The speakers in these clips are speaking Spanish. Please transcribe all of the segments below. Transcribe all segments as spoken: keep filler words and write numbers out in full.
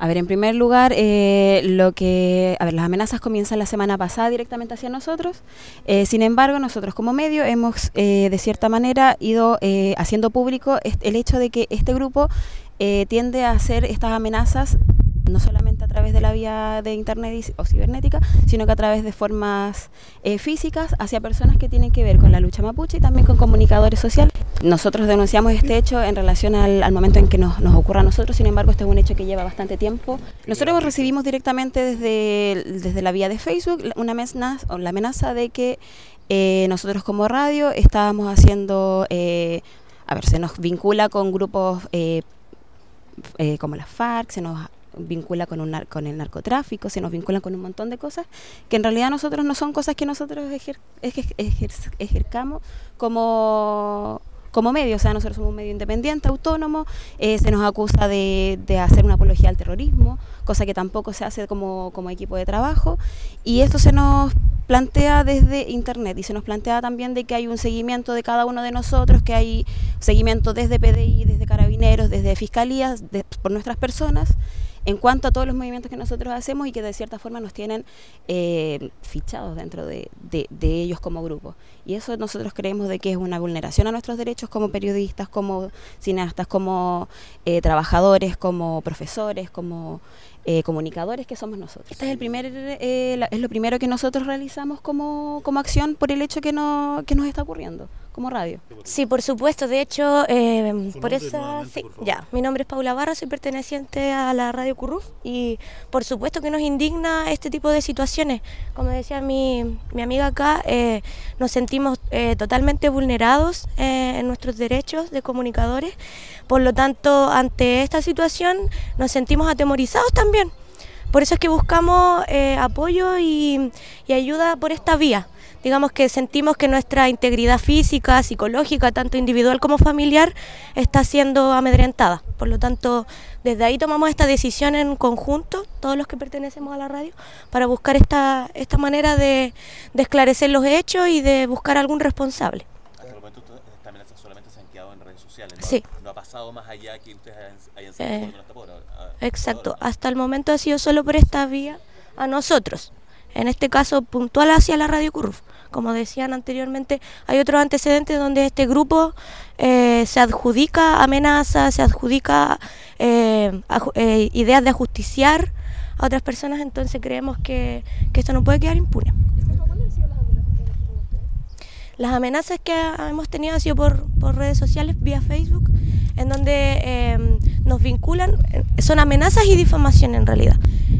A ver, en primer lugar, eh, lo que, a ver, las amenazas comienzan la semana pasada directamente hacia nosotros. Eh, sin embargo, nosotros como medio hemos, eh, de cierta manera, ido eh, haciendo público este, el hecho de que este grupo eh, tiende a hacer estas amenazas no solamente a través de la vía de internet o cibernética, sino que a través de formas eh, físicas hacia personas que tienen que ver con la lucha mapuche y también con comunicadores sociales. Nosotros denunciamos este hecho en relación al, al momento en que nos, nos ocurra a nosotros, sin embargo este es un hecho que lleva bastante tiempo. Nosotros recibimos directamente desde, desde la vía de Facebook una amenaza, o la amenaza de que eh, nosotros como radio estábamos haciendo, eh, a ver, se nos vincula con grupos eh, eh, como las FARC, se nos vincula con, un, con el narcotráfico, se nos vinculan con un montón de cosas que en realidad nosotros no son cosas que nosotros ejer, ejer, ejer, ejercamos como, como medio, o sea, nosotros somos un medio independiente, autónomo, eh, se nos acusa de, de hacer una apología al terrorismo, cosa que tampoco se hace como, como equipo de trabajo, y esto se nos plantea desde internet y se nos plantea también de que hay un seguimiento de cada uno de nosotros, que hay seguimiento desde P D I, desde Carabineros, desde Fiscalías, de, por nuestras personas, en cuanto a todos los movimientos que nosotros hacemos y que de cierta forma nos tienen eh, fichados dentro de, de, de ellos como grupo. Y eso nosotros creemos de que es una vulneración a nuestros derechos como periodistas, como cineastas, como eh, trabajadores, como profesores, como eh, comunicadores que somos nosotros. Este es el primer, eh, la, es lo primero que nosotros realizamos como, como acción por el hecho que, no, que nos está ocurriendo como radio. Sí, por supuesto, de hecho, eh, por esa, sí, por ya, mi nombre es Paula Barra, soy perteneciente a la Radio Curruf y por supuesto que nos indigna este tipo de situaciones. Como decía mi, mi amiga acá, eh, nos sentimos eh, totalmente vulnerados eh, en nuestros derechos de comunicadores, por lo tanto, ante esta situación nos sentimos atemorizados también. Por eso es que buscamos eh, apoyo y, y ayuda por esta vía. Digamos que sentimos que nuestra integridad física, psicológica, tanto individual como familiar, está siendo amedrentada. Por lo tanto, desde ahí tomamos esta decisión en conjunto, todos los que pertenecemos a la radio, para buscar esta, esta manera de, de esclarecer los hechos y de buscar algún responsable. Hasta el momento estas amenazas solamente se han quedado en redes sociales, ¿no? Sí. No ha pasado más allá que ustedes hayan sido eh, por ahora. Exacto, hasta el momento ha sido solo por esta vía a nosotros. En este caso puntual hacia la Radio Curruf. Como decían anteriormente, hay otros antecedentes donde este grupo eh, se adjudica amenazas, se adjudica eh, aj- eh, ideas de ajusticiar a otras personas, entonces creemos que, que esto no puede quedar impune. ¿Cuáles han sido las amenazas que han tenido ustedes? Las amenazas que hemos tenido han sido por, por redes sociales, vía Facebook, en donde eh, nos vinculan, son amenazas y difamación en realidad.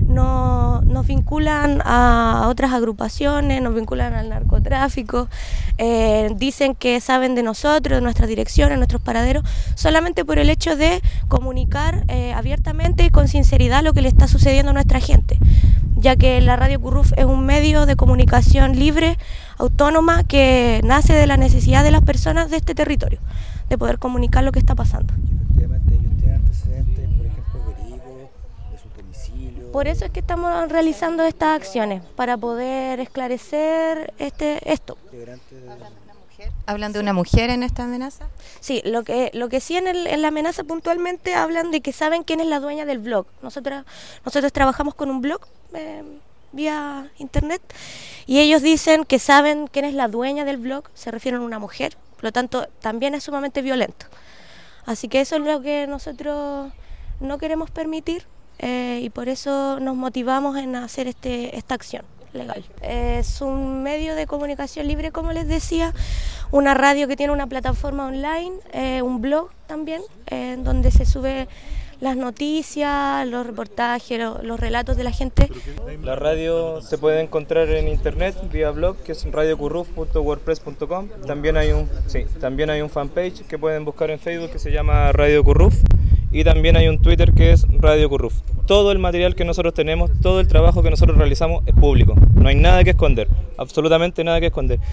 No, nos vinculan a otras agrupaciones, nos vinculan al narcotráfico, eh, dicen que saben de nosotros, de nuestras direcciones, nuestros paraderos, solamente por el hecho de comunicar eh, abiertamente y con sinceridad lo que le está sucediendo a nuestra gente, ya que la Radio Curruf es un medio de comunicación libre, autónoma, que nace de la necesidad de las personas de este territorio, de poder comunicar lo que está pasando. Efectivamente, ellos tienen antecedentes, por ejemplo, verídicos, de su domicilio. Por eso es que estamos realizando estas acciones, para poder esclarecer este esto. ¿Hablan de una mujer en esta amenaza? Sí, lo que lo que sí en, el, en la amenaza puntualmente hablan de que saben quién es la dueña del blog. Nosotros, nosotros trabajamos con un blog eh, vía internet y ellos dicen que saben quién es la dueña del blog, se refieren a una mujer, por lo tanto también es sumamente violento. Así que eso es lo que nosotros no queremos permitir eh, y por eso nos motivamos en hacer este esta acción legal. Es un medio de comunicación libre, como les decía, una radio que tiene una plataforma online, eh, un blog también, eh, en donde se sube las noticias, los reportajes, los, los relatos de la gente. La radio se puede encontrar en internet vía blog, que es radio curruf punto wordpress punto com. También hay un, sí, también hay un fanpage que pueden buscar en Facebook que se llama Radio Curruf. Y también hay un Twitter que es Radio Curruf. Todo el material que nosotros tenemos, todo el trabajo que nosotros realizamos es público. No hay nada que esconder, absolutamente nada que esconder.